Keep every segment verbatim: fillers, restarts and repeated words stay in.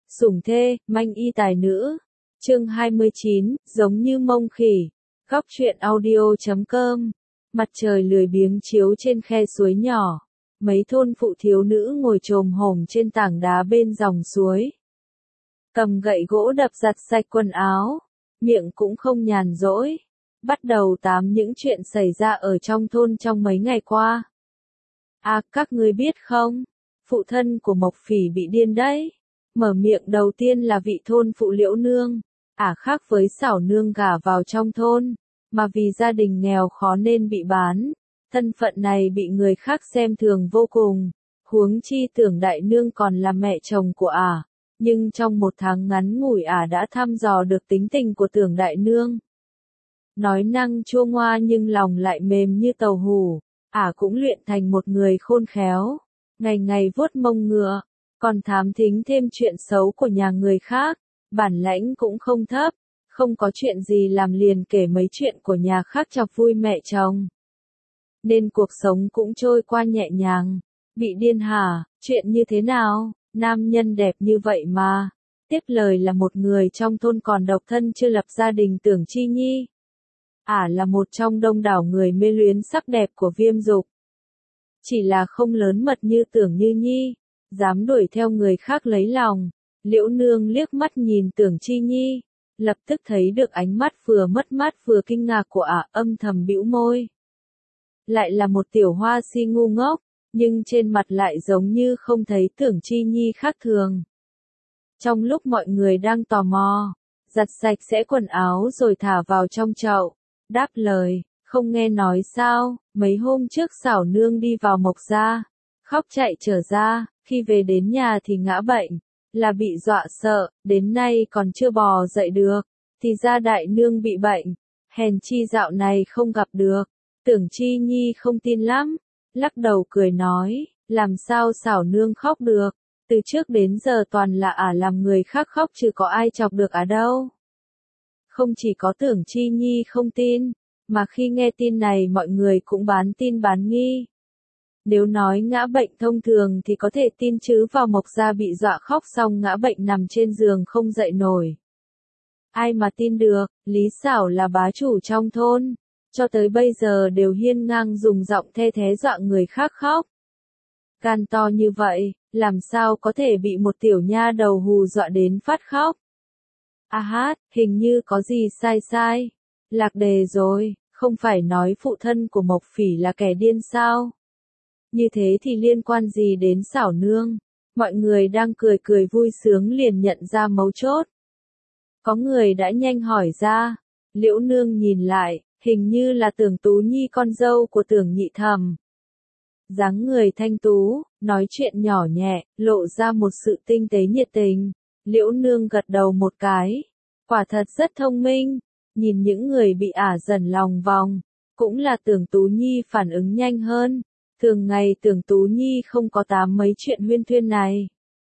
Sủng thê, manh y tài nữ. Chương hai mươi chín, giống như mông khỉ. Góc truyện audio chấm com. Mặt trời lười biếng chiếu trên khe suối nhỏ. Mấy thôn phụ thiếu nữ ngồi chồm hổm trên tảng đá bên dòng suối. Cầm gậy gỗ đập giặt sạch quần áo. Miệng cũng không nhàn rỗi. Bắt đầu tám những chuyện xảy ra ở trong thôn trong mấy ngày qua. À, các ngươi biết không? Phụ thân của Mộc Phỉ bị điên đấy. Mở miệng đầu tiên là vị thôn phụ Liễu Nương. Ả khác với Xảo Nương gả vào trong thôn, mà vì gia đình nghèo khó nên bị bán. Thân phận này bị người khác xem thường vô cùng. Huống chi Tưởng Đại Nương còn là mẹ chồng của Ả. Nhưng trong một tháng ngắn ngủi Ả đã thăm dò được tính tình của Tưởng Đại Nương. Nói năng chua ngoa nhưng lòng lại mềm như tàu hủ. Ả cũng luyện thành một người khôn khéo. Ngày ngày vuốt mông ngựa, còn thám thính thêm chuyện xấu của nhà người khác. Bản lãnh cũng không thấp, không có chuyện gì làm liền kể mấy chuyện của nhà khác chọc vui mẹ chồng. Nên cuộc sống cũng trôi qua nhẹ nhàng. Bị điên hả, chuyện như thế nào, nam nhân đẹp như vậy mà. Tiếp lời là một người trong thôn còn độc thân chưa lập gia đình Tưởng Chi Nhi. Ả là một trong đông đảo người mê luyến sắc đẹp của Viêm Dục. Chỉ là không lớn mật như Tưởng Như Nhi, dám đuổi theo người khác lấy lòng. Liễu Nương liếc mắt nhìn Tưởng Chi Nhi, lập tức thấy được ánh mắt vừa mất mát vừa kinh ngạc của Ả, âm thầm bĩu môi. Lại là một tiểu hoa si ngu ngốc, nhưng trên mặt lại giống như không thấy Tưởng Chi Nhi khác thường. Trong lúc mọi người đang tò mò, giặt sạch sẽ quần áo rồi thả vào trong chậu, đáp lời, không nghe nói sao, mấy hôm trước Xảo Nương đi vào Mộc gia, khóc chạy trở ra, khi về đến nhà thì ngã bệnh, là bị dọa sợ, đến nay còn chưa bò dậy được, thì ra Đại Nương bị bệnh, hèn chi dạo này không gặp được. Tưởng Chi Nhi không tin lắm, lắc đầu cười nói, làm sao Xảo Nương khóc được, từ trước đến giờ toàn là Ả làm người khác khóc chứ có ai chọc được Ả đâu. Không chỉ có Tưởng Chi Nhi không tin, mà khi nghe tin này mọi người cũng bán tin bán nghi. Nếu nói ngã bệnh thông thường thì có thể tin chứ vào Mộc gia bị dọa khóc xong ngã bệnh nằm trên giường không dậy nổi. Ai mà tin được, Lý Xảo là bá chủ trong thôn, cho tới bây giờ đều hiên ngang dùng giọng the thé dọa người khác khóc. Gan to như vậy, làm sao có thể bị một tiểu nha đầu hù dọa đến phát khóc. À hát, hình như có gì sai sai. Lạc đề rồi, không phải nói phụ thân của Mộc Phỉ là kẻ điên sao? Như thế thì liên quan gì đến Xảo Nương? Mọi người đang cười cười vui sướng liền nhận ra mấu chốt. Có người đã nhanh hỏi ra. Liễu Nương nhìn lại, hình như là Tưởng Tú Nhi con dâu của Tưởng Nhị Thẩm. Dáng người thanh tú, nói chuyện nhỏ nhẹ, lộ ra một sự tinh tế nhiệt tình. Liễu Nương gật đầu một cái. Quả thật rất thông minh. Nhìn những người bị Ả dần lòng vòng, cũng là Tưởng Tú Nhi phản ứng nhanh hơn. Thường ngày Tưởng Tú Nhi không có tám mấy chuyện huyên thuyên này.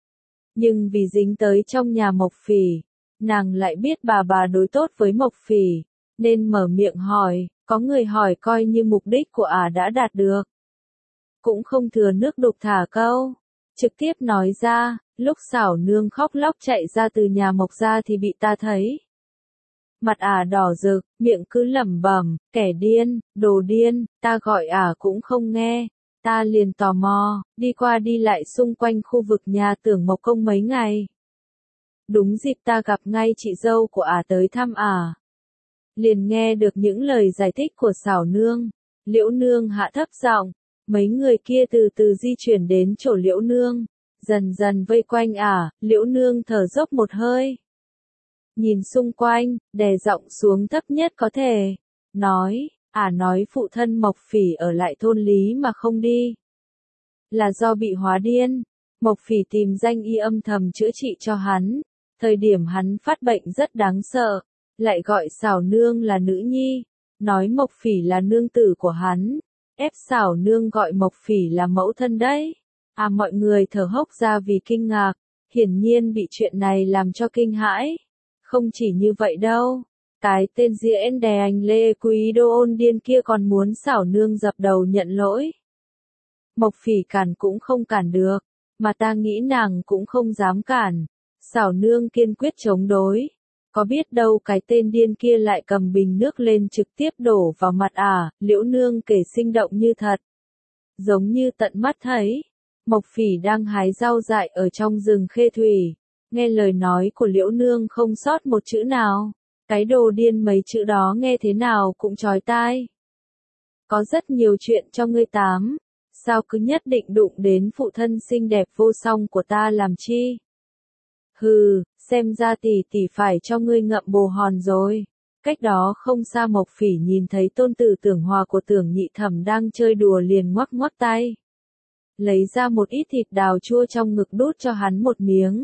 Nhưng vì dính tới trong nhà Mộc Phỉ, nàng lại biết bà bà đối tốt với Mộc Phỉ, nên mở miệng hỏi, có người hỏi coi như mục đích của Ả đã đạt được. Cũng không thừa nước đục thả câu, trực tiếp nói ra, lúc Xảo Nương khóc lóc chạy ra từ nhà Mộc gia thì bị ta thấy. Mặt Ả đỏ rực, miệng cứ lẩm bẩm, kẻ điên, đồ điên, ta gọi Ả cũng không nghe. Ta liền tò mò, đi qua đi lại xung quanh khu vực nhà Tưởng Mộc Công mấy ngày. Đúng dịp ta gặp ngay chị dâu của Ả tới thăm Ả. Liền nghe được những lời giải thích của Xảo Nương. Liễu Nương hạ thấp giọng, mấy người kia từ từ di chuyển đến chỗ Liễu Nương, dần dần vây quanh Ả. Liễu Nương thở dốc một hơi. Nhìn xung quanh, đè giọng xuống thấp nhất có thể. Nói, Ả nói phụ thân Mộc Phỉ ở lại thôn Lý mà không đi. Là do bị hóa điên. Mộc Phỉ tìm danh y âm thầm chữa trị cho hắn. Thời điểm hắn phát bệnh rất đáng sợ. Lại gọi Xảo Nương là nữ nhi. Nói Mộc Phỉ là nương tử của hắn. Ép Xảo Nương gọi Mộc Phỉ là mẫu thân đấy. À, mọi người thở hốc ra vì kinh ngạc. Hiển nhiên bị chuyện này làm cho kinh hãi. Không chỉ như vậy đâu. Cái tên diễn đè anh Lê Quý Đô ôn điên kia còn muốn Xảo Nương dập đầu nhận lỗi. Mộc Phỉ cản cũng không cản được, mà ta nghĩ nàng cũng không dám cản. Xảo nương kiên quyết chống đối. Có biết đâu cái tên điên kia lại cầm bình nước lên trực tiếp đổ vào mặt ả, Liễu nương kể sinh động như thật. Giống như tận mắt thấy. Mộc Phỉ đang hái rau dại ở trong rừng Khê Thủy. Nghe lời nói của Liễu nương không sót một chữ nào. Cái đồ điên mấy chữ đó nghe thế nào cũng chói tai. Có rất nhiều chuyện cho ngươi tám. Sao cứ nhất định đụng đến phụ thân xinh đẹp vô song của ta làm chi? Hừ, xem ra tỷ tỷ phải cho ngươi ngậm bồ hòn rồi. Cách đó không xa Mộc Phỉ nhìn thấy tôn tử Tưởng Hòa của Tưởng Nhị Thẩm đang chơi đùa liền ngoắc ngoắc tay. Lấy ra một ít thịt đào chua trong ngực đút cho hắn một miếng.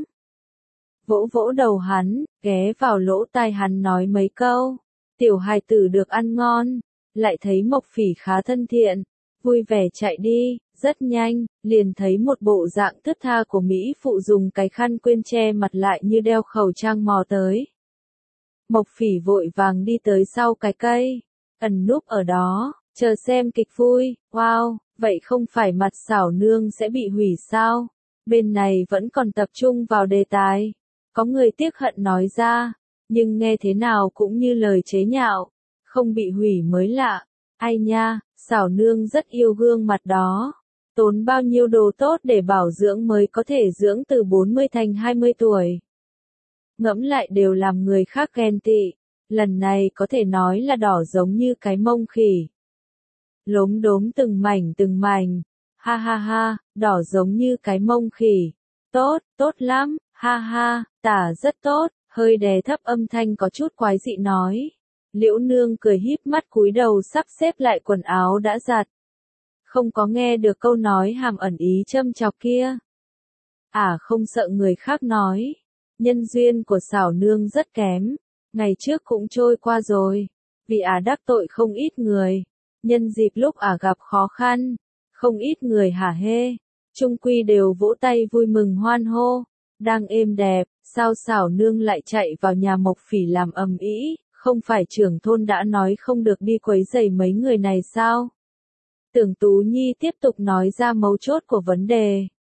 Vỗ vỗ đầu hắn, ghé vào lỗ tai hắn nói mấy câu. Tiểu hài tử được ăn ngon, lại thấy Mộc Phỉ khá thân thiện, vui vẻ chạy đi, rất nhanh, liền thấy một bộ dạng thướt tha của Mỹ phụ dùng cái khăn quên che mặt lại như đeo khẩu trang mò tới. Mộc Phỉ vội vàng đi tới sau cái cây, ẩn núp ở đó, chờ xem kịch vui. Wow, vậy không phải mặt xảo nương sẽ bị hủy sao? Bên này vẫn còn tập trung vào đề tài. Có người tiếc hận nói ra, nhưng nghe thế nào cũng như lời chế nhạo, không bị hủy mới lạ. Ai nha, xảo nương rất yêu gương mặt đó. Tốn bao nhiêu đồ tốt để bảo dưỡng mới có thể dưỡng từ bốn mươi thành hai mươi tuổi. Ngẫm lại đều làm người khác ghen tị. Lần này có thể nói là đỏ giống như cái mông khỉ. Lốm đốm từng mảnh từng mảnh. Ha ha ha, đỏ giống như cái mông khỉ. Tốt, tốt lắm, ha ha, tả rất tốt, hơi đè thấp âm thanh có chút quái dị nói. Liễu nương cười híp mắt cúi đầu sắp xếp lại quần áo đã giặt. Không có nghe được câu nói hàm ẩn ý châm chọc kia. À không sợ người khác nói. Nhân duyên của xảo nương rất kém. Ngày trước cũng trôi qua rồi. Vì ả à đắc tội không ít người. Nhân dịp lúc ả à gặp khó khăn. Không ít người hả hê. Trung quy đều vỗ tay vui mừng hoan hô. Đang êm đẹp, sao xảo nương lại chạy vào nhà Mộc Phỉ làm ầm ĩ? Không phải trưởng thôn đã nói không được đi quấy rầy mấy người này sao? Tưởng Tú Nhi tiếp tục nói ra mấu chốt của vấn đề.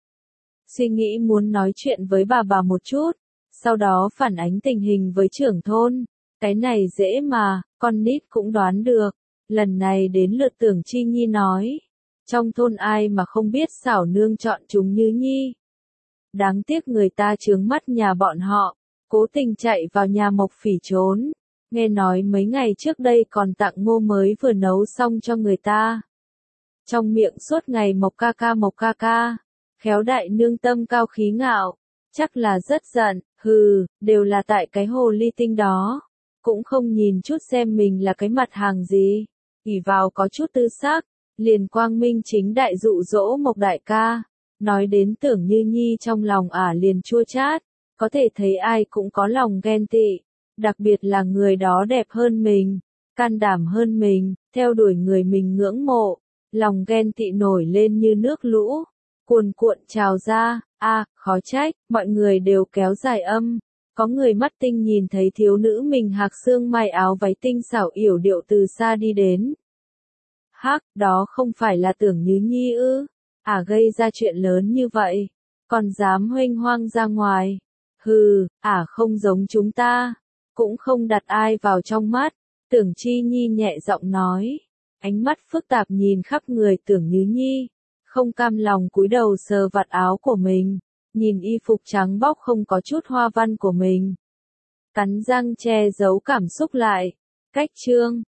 Suy nghĩ muốn nói chuyện với bà bà một chút, sau đó phản ánh tình hình với trưởng thôn. Cái này dễ mà, con nít cũng đoán được. Lần này đến lượt Tưởng Chi Nhi nói. Trong thôn ai mà không biết xảo nương chọn chúng Như Nhi. Đáng tiếc người ta chướng mắt nhà bọn họ, cố tình chạy vào nhà Mộc Phỉ trốn. Nghe nói mấy ngày trước đây còn tặng ngô mới vừa nấu xong cho người ta. Trong miệng suốt ngày Mộc ca ca Mộc ca ca. Khéo đại nương tâm cao khí ngạo. Chắc là rất giận, hừ, đều là tại cái hồ ly tinh đó. Cũng không nhìn chút xem mình là cái mặt hàng gì. ỷ vào có chút tư sắc, liền quang minh chính đại dụ dỗ Mộc đại ca. Nói đến Tưởng Như Nhi trong lòng ả liền chua chát. Có thể thấy ai cũng có lòng ghen tị. Đặc biệt là người đó đẹp hơn mình, can đảm hơn mình, theo đuổi người mình ngưỡng mộ. Lòng ghen tị nổi lên như nước lũ, cuồn cuộn trào ra. A, à, khó trách, mọi người đều kéo dài âm. Có người mắt tinh nhìn thấy thiếu nữ mình hạc xương mai áo váy tinh xảo yểu điệu từ xa đi đến. Hắc, đó không phải là Tưởng Như Nhi ư? À gây ra chuyện lớn như vậy, còn dám huênh hoang ra ngoài. Hừ, à không giống chúng ta, cũng không đặt ai vào trong mắt. Tưởng Chi Nhi nhẹ giọng nói, ánh mắt phức tạp nhìn khắp người Tưởng Như Nhi, không cam lòng cúi đầu sờ vạt áo của mình, nhìn y phục trắng bóc không có chút hoa văn của mình. Cắn răng che giấu cảm xúc lại. Cách chương